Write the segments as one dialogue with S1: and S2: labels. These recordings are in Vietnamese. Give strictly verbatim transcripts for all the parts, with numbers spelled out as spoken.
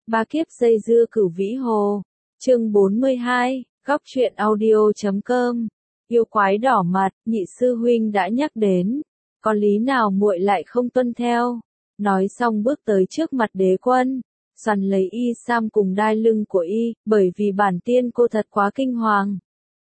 S1: Ba kiếp dây dưa Cửu Vĩ Hồ. Chương bốn mươi hai, góc truyện audio chấm com. Yêu quái đỏ mặt, nhị sư huynh đã nhắc đến, có lý nào muội lại không tuân theo? Nói xong bước tới trước mặt Đế Quân, xoắn lấy y sam cùng đai lưng của y, bởi vì bản tiên cô thật quá kinh hoàng,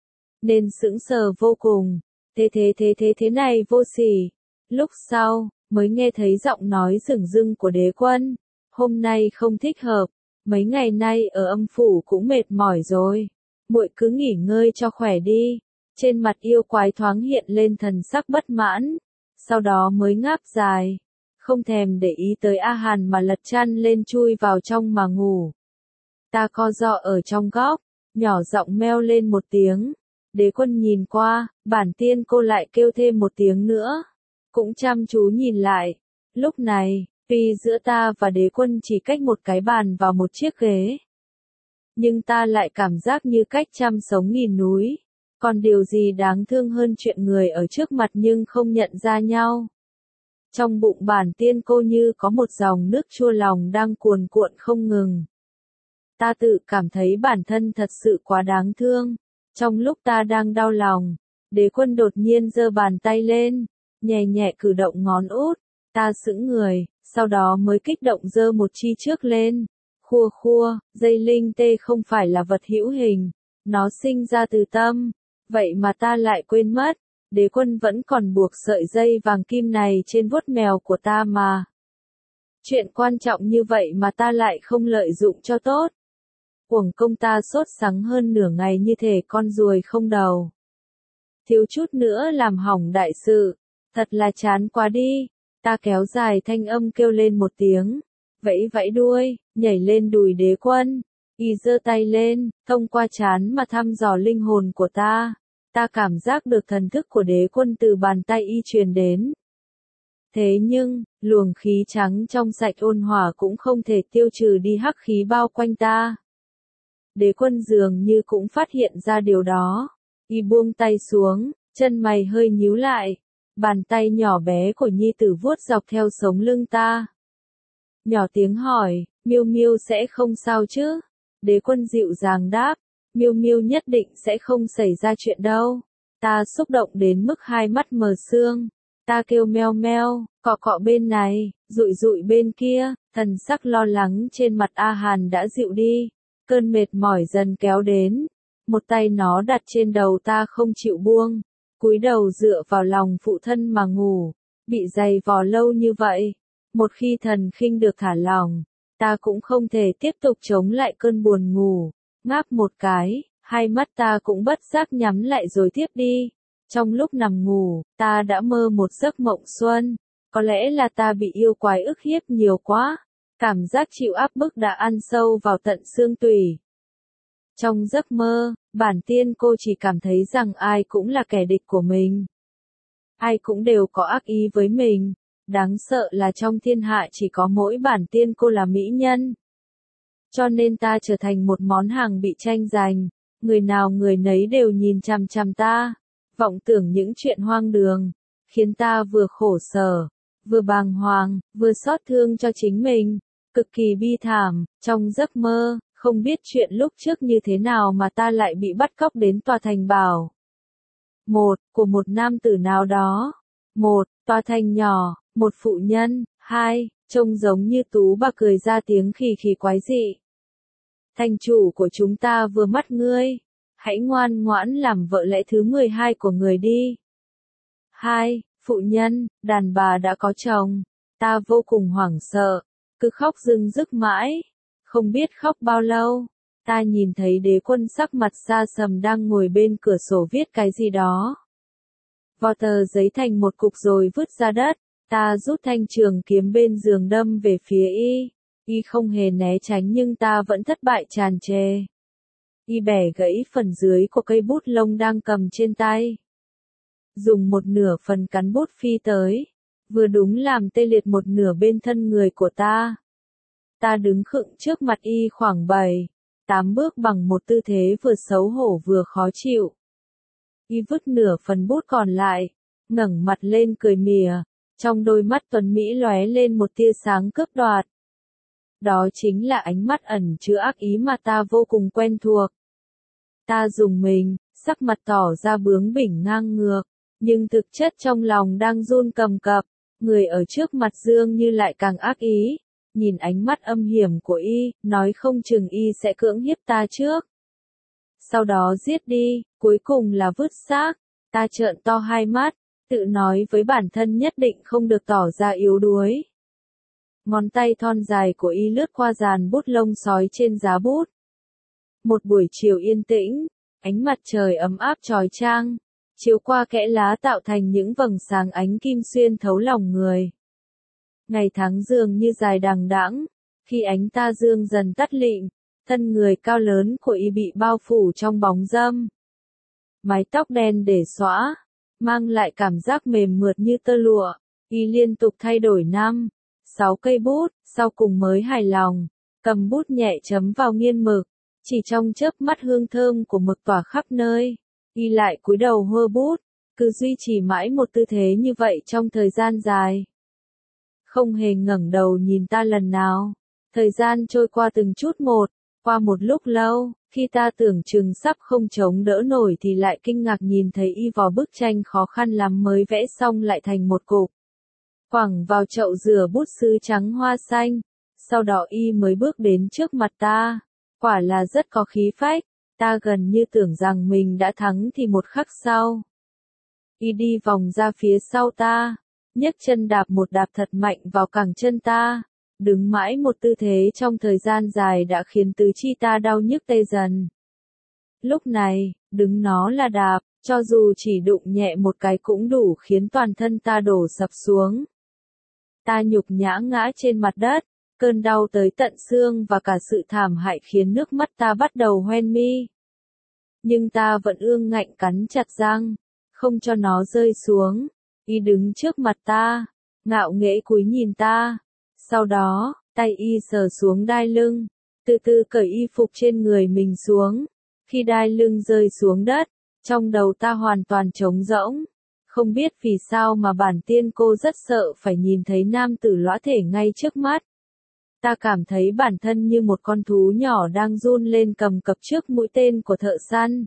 S1: nên sững sờ vô cùng. Thế thế thế thế thế này vô sỉ. Lúc sau, mới nghe thấy giọng nói rừng rưng của Đế Quân. Hôm nay không thích hợp, mấy ngày nay ở âm phủ cũng mệt mỏi rồi. Muội cứ nghỉ ngơi cho khỏe đi. Trên mặt yêu quái thoáng hiện lên thần sắc bất mãn, sau đó mới ngáp dài, không thèm để ý tới A Hàn mà lật chăn lên chui vào trong mà ngủ. Ta co ro ở trong góc, nhỏ giọng meo lên một tiếng. Đế Quân nhìn qua, bản tiên cô lại kêu thêm một tiếng nữa, cũng chăm chú nhìn lại. Lúc này, tuy giữa ta và Đế Quân chỉ cách một cái bàn và một chiếc ghế, nhưng ta lại cảm giác như cách trăm sống nghìn núi. Còn điều gì đáng thương hơn chuyện người ở trước mặt nhưng không nhận ra nhau. Trong bụng bản tiên cô như có một dòng nước chua lòng đang cuồn cuộn không ngừng. Ta tự cảm thấy bản thân thật sự quá đáng thương. Trong lúc ta đang đau lòng, Đế Quân đột nhiên giơ bàn tay lên, nhẹ nhẹ cử động ngón út. Ta sững người, sau đó mới kích động giơ một chi trước lên. Khua khua, dây linh tê không phải là vật hữu hình, nó sinh ra từ tâm. Vậy mà ta lại quên mất, Đế Quân vẫn còn buộc sợi dây vàng kim này trên vuốt mèo của ta mà. Chuyện quan trọng như vậy mà ta lại không lợi dụng cho tốt. Uổng công ta sốt sắng hơn nửa ngày như thể con ruồi không đầu. Thiếu chút nữa làm hỏng đại sự, thật là chán quá đi. Ta kéo dài thanh âm kêu lên một tiếng, vẫy vẫy đuôi, nhảy lên đùi Đế Quân. Y giơ tay lên, thông qua trán mà thăm dò linh hồn của ta. Ta cảm giác được thần thức của Đế Quân từ bàn tay y truyền đến. Thế nhưng, luồng khí trắng trong sạch ôn hòa cũng không thể tiêu trừ đi hắc khí bao quanh ta. Đế Quân dường như cũng phát hiện ra điều đó. Y buông tay xuống, chân mày hơi nhíu lại. Bàn tay nhỏ bé của nhi tử vuốt dọc theo sống lưng ta. Nhỏ tiếng hỏi, Miêu Miêu sẽ không sao chứ? Đế Quân dịu dàng đáp, Miêu Miêu nhất định sẽ không xảy ra chuyện đâu. Ta xúc động đến mức hai mắt mờ sương. Ta kêu meo meo, cọ cọ bên này, dụi dụi bên kia. Thần sắc lo lắng trên mặt A Hàn đã dịu đi. Cơn mệt mỏi dần kéo đến. Một tay nó đặt trên đầu ta không chịu buông. Cúi đầu dựa vào lòng phụ thân mà ngủ. Bị giày vò lâu như vậy, một khi thần khinh được thả lỏng, ta cũng không thể tiếp tục chống lại cơn buồn ngủ. Ngáp một cái, hai mắt ta cũng bất giác nhắm lại rồi tiếp đi. Trong lúc nằm ngủ, ta đã mơ một giấc mộng xuân. Có lẽ là ta bị yêu quái ức hiếp nhiều quá. Cảm giác chịu áp bức đã ăn sâu vào tận xương tủy. Trong giấc mơ, bản tiên cô chỉ cảm thấy rằng ai cũng là kẻ địch của mình. Ai cũng đều có ác ý với mình. Đáng sợ là trong thiên hạ chỉ có mỗi bản tiên cô là mỹ nhân. Cho nên ta trở thành một món hàng bị tranh giành. Người nào người nấy đều nhìn chằm chằm ta. Vọng tưởng những chuyện hoang đường. Khiến ta vừa khổ sở, vừa bàng hoàng, vừa xót thương cho chính mình. Cực kỳ bi thảm. Trong giấc mơ, không biết chuyện lúc trước như thế nào mà ta lại bị bắt cóc đến tòa thành bảo. Một, của một nam tử nào đó. Một, tòa thành nhỏ. Một phụ nhân. Hai, trông giống như tú bà cười ra tiếng khì khì quái dị. Thành chủ của chúng ta vừa mắt ngươi. Hãy ngoan ngoãn làm vợ lẽ thứ mười hai của người đi. Hai, phụ nhân, đàn bà đã có chồng. Ta vô cùng hoảng sợ. Cứ khóc rưng rức mãi. Không biết khóc bao lâu. Ta nhìn thấy Đế Quân sắc mặt xa sầm đang ngồi bên cửa sổ viết cái gì đó. Vò tờ giấy thành một cục rồi vứt ra đất. Ta rút thanh trường kiếm bên giường đâm về phía y. Y không hề né tránh nhưng ta vẫn thất bại tràn trề. Y bẻ gãy phần dưới của cây bút lông đang cầm trên tay. Dùng một nửa phần cán bút phi tới. Vừa đúng làm tê liệt một nửa bên thân người của ta. Ta đứng khựng trước mặt y khoảng bảy, tám bước bằng một tư thế vừa xấu hổ vừa khó chịu. Y vứt nửa phần bút còn lại, ngẩng mặt lên cười mỉa. Trong đôi mắt tuấn Mỹ lóe lên một tia sáng cướp đoạt. Đó chính là ánh mắt ẩn chứa ác ý mà ta vô cùng quen thuộc. Ta dùng mình, sắc mặt tỏ ra bướng bỉnh ngang ngược, nhưng thực chất trong lòng đang run cầm cập. Người ở trước mặt Dương Như lại càng ác ý, nhìn ánh mắt âm hiểm của y, nói không chừng y sẽ cưỡng hiếp ta trước. Sau đó giết đi, cuối cùng là vứt xác. Ta trợn to hai mắt, tự nói với bản thân nhất định không được tỏ ra yếu đuối. Ngón tay thon dài của y lướt qua dàn bút lông sói trên giá bút. Một buổi chiều yên tĩnh, ánh mặt trời ấm áp chói chang, chiếu qua kẽ lá tạo thành những vầng sáng ánh kim xuyên thấu lòng người. Ngày tháng dường như dài đằng đẵng, khi ánh ta dương dần tắt lịm, thân người cao lớn của y bị bao phủ trong bóng râm. Mái tóc đen để xõa, mang lại cảm giác mềm mượt như tơ lụa, y liên tục thay đổi năm, sáu cây bút, sau cùng mới hài lòng, cầm bút nhẹ chấm vào nghiên mực, chỉ trong chớp mắt hương thơm của mực tỏa khắp nơi, y lại cúi đầu hơ bút, cứ duy trì mãi một tư thế như vậy trong thời gian dài. Không hề ngẩng đầu nhìn ta lần nào, thời gian trôi qua từng chút một, qua một lúc lâu, khi ta tưởng chừng sắp không chống đỡ nổi thì lại kinh ngạc nhìn thấy y vò bức tranh khó khăn lắm mới vẽ xong lại thành một cục. Quẳng vào chậu rửa bút sứ trắng hoa xanh, sau đó y mới bước đến trước mặt ta, quả là rất có khí phách, ta gần như tưởng rằng mình đã thắng thì một khắc sau. Y đi vòng ra phía sau ta, nhấc chân đạp một đạp thật mạnh vào cẳng chân ta, đứng mãi một tư thế trong thời gian dài đã khiến tứ chi ta đau nhức tê dần. Lúc này, đứng nó là đạp, cho dù chỉ đụng nhẹ một cái cũng đủ khiến toàn thân ta đổ sập xuống. Ta nhục nhã ngã trên mặt đất, cơn đau tới tận xương và cả sự thảm hại khiến nước mắt ta bắt đầu hoen mi. Nhưng ta vẫn ương ngạnh cắn chặt răng, không cho nó rơi xuống. Y đứng trước mặt ta, ngạo nghễ cúi nhìn ta. Sau đó, tay y sờ xuống đai lưng, từ từ cởi y phục trên người mình xuống. Khi đai lưng rơi xuống đất, trong đầu ta hoàn toàn trống rỗng. Không biết vì sao mà bản tiên cô rất sợ phải nhìn thấy nam tử lõa thể ngay trước mắt. Ta cảm thấy bản thân như một con thú nhỏ đang run lên cầm cập trước mũi tên của thợ săn.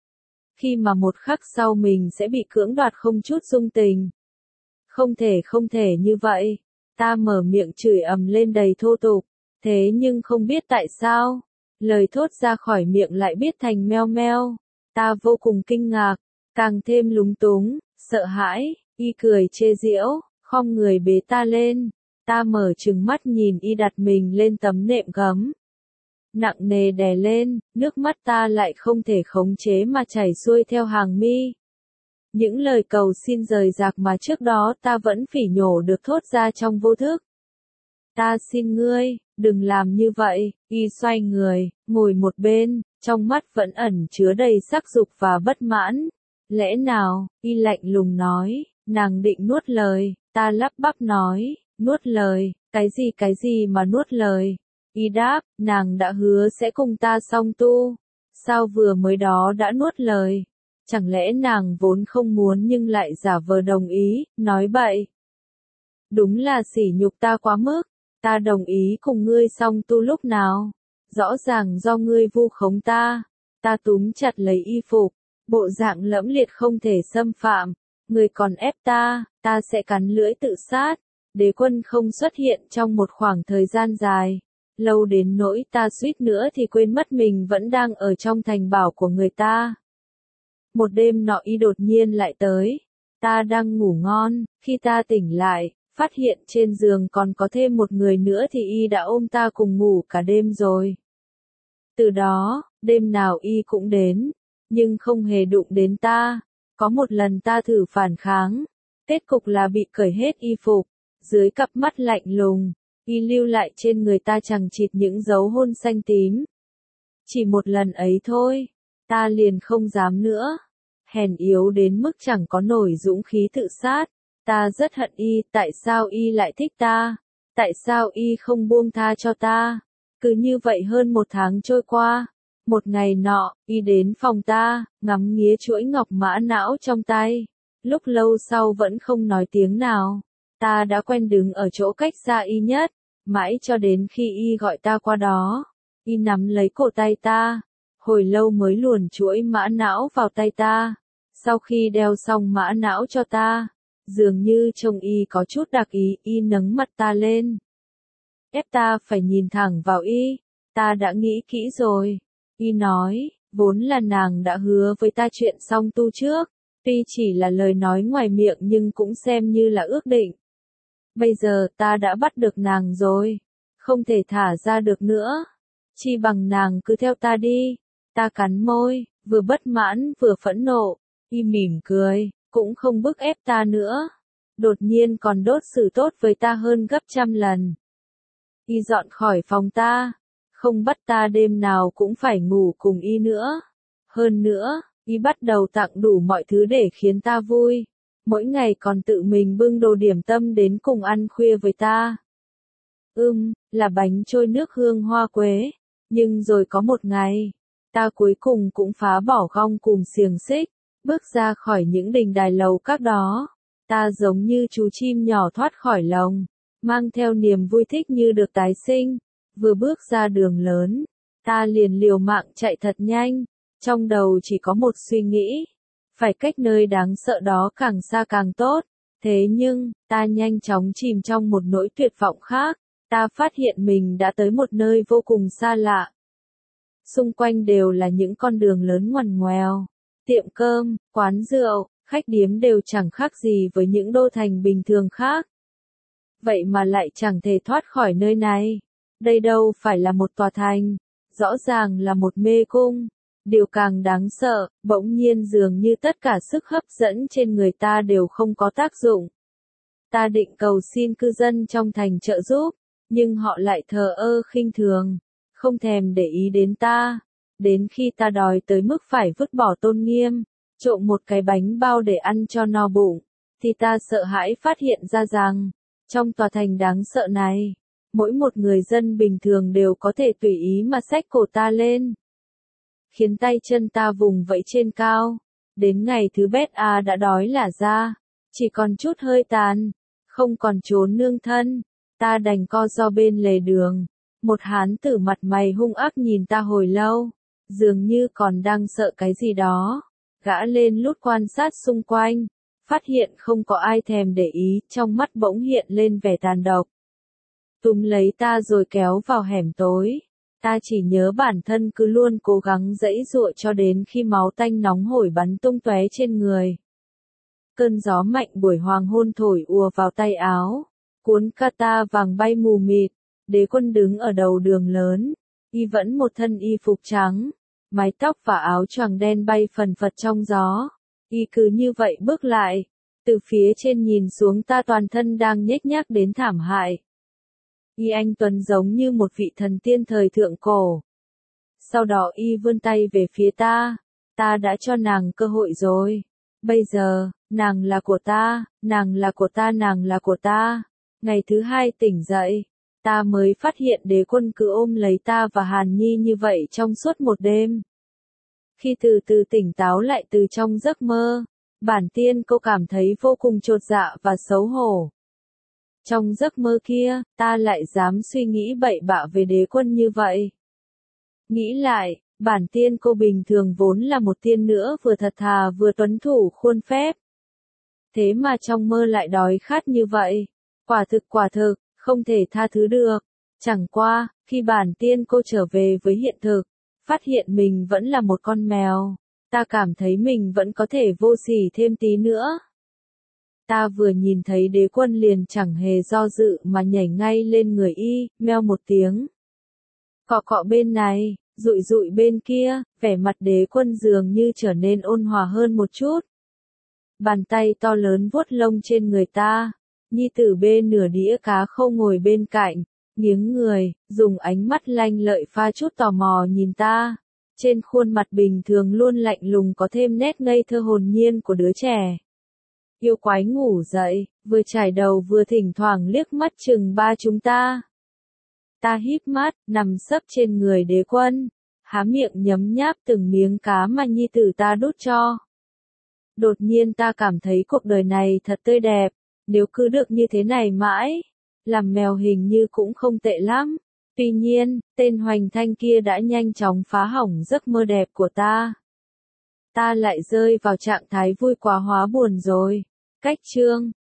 S1: Khi mà một khắc sau mình sẽ bị cưỡng đoạt không chút dung tình. Không thể không thể như vậy. Ta mở miệng chửi ầm lên đầy thô tục. Thế nhưng không biết tại sao, lời thốt ra khỏi miệng lại biết thành meo meo. Ta vô cùng kinh ngạc, càng thêm lúng túng, sợ hãi. Y cười chê giễu, khom người bế ta lên. Ta mở trừng mắt nhìn y đặt mình lên tấm nệm gấm. Nặng nề đè lên, nước mắt ta lại không thể khống chế mà chảy xuôi theo hàng mi. Những lời cầu xin rời rạc mà trước đó ta vẫn phỉ nhổ được thốt ra trong vô thức. Ta xin ngươi, đừng làm như vậy. Y xoay người, ngồi một bên, trong mắt vẫn ẩn chứa đầy sắc dục và bất mãn. Lẽ nào, y lạnh lùng nói, nàng định nuốt lời, ta lắp bắp nói, nuốt lời, cái gì cái gì mà nuốt lời. Y đáp, nàng đã hứa sẽ cùng ta song tu, sao vừa mới đó đã nuốt lời. Chẳng lẽ nàng vốn không muốn nhưng lại giả vờ đồng ý, nói bậy. Đúng là sỉ nhục ta quá mức, ta đồng ý cùng ngươi song tu lúc nào. Rõ ràng do ngươi vu khống ta, ta túm chặt lấy y phục, bộ dạng lẫm liệt không thể xâm phạm. Ngươi còn ép ta, ta sẽ cắn lưỡi tự sát. Đế quân không xuất hiện trong một khoảng thời gian dài. Lâu đến nỗi ta suýt nữa thì quên mất mình vẫn đang ở trong thành bảo của người ta. Một đêm nọ y đột nhiên lại tới. Ta đang ngủ ngon, khi ta tỉnh lại, phát hiện trên giường còn có thêm một người nữa thì y đã ôm ta cùng ngủ cả đêm rồi. Từ đó, đêm nào y cũng đến, nhưng không hề đụng đến ta. Có một lần ta thử phản kháng, kết cục là bị cởi hết y phục, dưới cặp mắt lạnh lùng, y lưu lại trên người ta chằng chịt những dấu hôn xanh tím. Chỉ một lần ấy thôi, ta liền không dám nữa. Hèn yếu đến mức chẳng có nổi dũng khí tự sát. Ta rất hận y, tại sao y lại thích ta? Tại sao y không buông tha cho ta? Cứ như vậy hơn một tháng trôi qua. Một ngày nọ, y đến phòng ta, ngắm nghía chuỗi ngọc mã não trong tay. Lúc lâu sau vẫn không nói tiếng nào. Ta đã quen đứng ở chỗ cách xa y nhất. Mãi cho đến khi y gọi ta qua đó, y nắm lấy cổ tay ta, hồi lâu mới luồn chuỗi mã não vào tay ta. Sau khi đeo xong mã não cho ta, dường như trông y có chút đặc ý, y nâng mặt ta lên. Ép ta phải nhìn thẳng vào y, ta đã nghĩ kỹ rồi. Y nói, vốn là nàng đã hứa với ta chuyện song tu trước, tuy chỉ là lời nói ngoài miệng nhưng cũng xem như là ước định. Bây giờ ta đã bắt được nàng rồi, không thể thả ra được nữa. Chi bằng nàng cứ theo ta đi. Ta cắn môi, vừa bất mãn vừa phẫn nộ. Y mỉm cười, cũng không bức ép ta nữa. Đột nhiên còn đốt xử tốt với ta hơn gấp trăm lần. Y dọn khỏi phòng ta, không bắt ta đêm nào cũng phải ngủ cùng y nữa. Hơn nữa, y bắt đầu tặng đủ mọi thứ để khiến ta vui. Mỗi ngày còn tự mình bưng đồ điểm tâm đến cùng ăn khuya với ta. Ừm, là bánh trôi nước hương hoa quế. Nhưng rồi có một ngày, ta cuối cùng cũng phá bỏ gông cùm xiềng xích, bước ra khỏi những đình đài lầu các đó. Ta giống như chú chim nhỏ thoát khỏi lồng, mang theo niềm vui thích như được tái sinh. Vừa bước ra đường lớn, ta liền liều mạng chạy thật nhanh, trong đầu chỉ có một suy nghĩ, phải cách nơi đáng sợ đó càng xa càng tốt. Thế nhưng, ta nhanh chóng chìm trong một nỗi tuyệt vọng khác, ta phát hiện mình đã tới một nơi vô cùng xa lạ. Xung quanh đều là những con đường lớn ngoằn ngoèo, tiệm cơm, quán rượu, khách điếm đều chẳng khác gì với những đô thành bình thường khác. Vậy mà lại chẳng thể thoát khỏi nơi này. Đây đâu phải là một tòa thành, rõ ràng là một mê cung. Điều càng đáng sợ, bỗng nhiên dường như tất cả sức hấp dẫn trên người ta đều không có tác dụng. Ta định cầu xin cư dân trong thành trợ giúp, nhưng họ lại thờ ơ khinh thường, không thèm để ý đến ta. Đến khi ta đói tới mức phải vứt bỏ tôn nghiêm, trộm một cái bánh bao để ăn cho no bụng, thì ta sợ hãi phát hiện ra rằng, trong tòa thành đáng sợ này, mỗi một người dân bình thường đều có thể tùy ý mà xách cổ ta lên, khiến tay chân ta vùng vẫy trên cao. Đến ngày thứ bét a đã đói lả ra, chỉ còn chút hơi tàn, không còn trốn nương thân, ta đành co ro bên lề đường. Một hán tử mặt mày hung ác nhìn ta hồi lâu, dường như còn đang sợ cái gì đó. Gã lên lút quan sát xung quanh, phát hiện không có ai thèm để ý, trong mắt bỗng hiện lên vẻ tàn độc. Túm lấy ta rồi kéo vào hẻm tối. Ta chỉ nhớ bản thân cứ luôn cố gắng giãy giụa cho đến khi máu tanh nóng hổi bắn tung tóe trên người. Cơn gió mạnh buổi hoàng hôn thổi ùa vào tay áo, cuốn kata vàng bay mù mịt. Đế Quân đứng ở đầu đường lớn, y vẫn một thân y phục trắng, mái tóc và áo choàng đen bay phần phật trong gió. Y cứ như vậy bước lại, từ phía trên nhìn xuống ta toàn thân đang nhếch nhác đến thảm hại. Y anh tuấn giống như một vị thần tiên thời thượng cổ. Sau đó y vươn tay về phía ta, ta đã cho nàng cơ hội rồi. Bây giờ, nàng là của ta, nàng là của ta, nàng là của ta. Ngày thứ hai tỉnh dậy, ta mới phát hiện Đế Quân cứ ôm lấy ta và Hàn Nhi như vậy trong suốt một đêm. Khi từ từ tỉnh táo lại từ trong giấc mơ, bản tiên cô cảm thấy vô cùng chột dạ và xấu hổ. Trong giấc mơ kia, ta lại dám suy nghĩ bậy bạ về Đế Quân như vậy. Nghĩ lại, bản tiên cô bình thường vốn là một tiên nữa vừa thật thà vừa tuấn thủ khuôn phép. Thế mà trong mơ lại đói khát như vậy. Quả thực quả thực, không thể tha thứ được. Chẳng qua, khi bản tiên cô trở về với hiện thực, phát hiện mình vẫn là một con mèo, ta cảm thấy mình vẫn có thể vô sỉ thêm tí nữa. Ta vừa nhìn thấy Đế Quân liền chẳng hề do dự mà nhảy ngay lên người y, meo một tiếng. Cọ cọ bên này, dụi dụi bên kia, vẻ mặt Đế Quân dường như trở nên ôn hòa hơn một chút. Bàn tay to lớn vuốt lông trên người ta, nhi tử bê nửa đĩa cá khô ngồi bên cạnh, nghiếng người, dùng ánh mắt lanh lợi pha chút tò mò nhìn ta. Trên khuôn mặt bình thường luôn lạnh lùng có thêm nét ngây thơ hồn nhiên của đứa trẻ. Yêu quái ngủ dậy, vừa chải đầu vừa thỉnh thoảng liếc mắt chừng ba chúng ta. Ta híp mắt, nằm sấp trên người Đế Quân, há miệng nhấm nháp từng miếng cá mà nhi tử ta đút cho. Đột nhiên ta cảm thấy cuộc đời này thật tươi đẹp, nếu cứ được như thế này mãi, làm mèo hình như cũng không tệ lắm. Tuy nhiên, tên Hoành Thanh kia đã nhanh chóng phá hỏng giấc mơ đẹp của ta. Ta lại rơi vào trạng thái vui quá hóa buồn rồi. Cách chương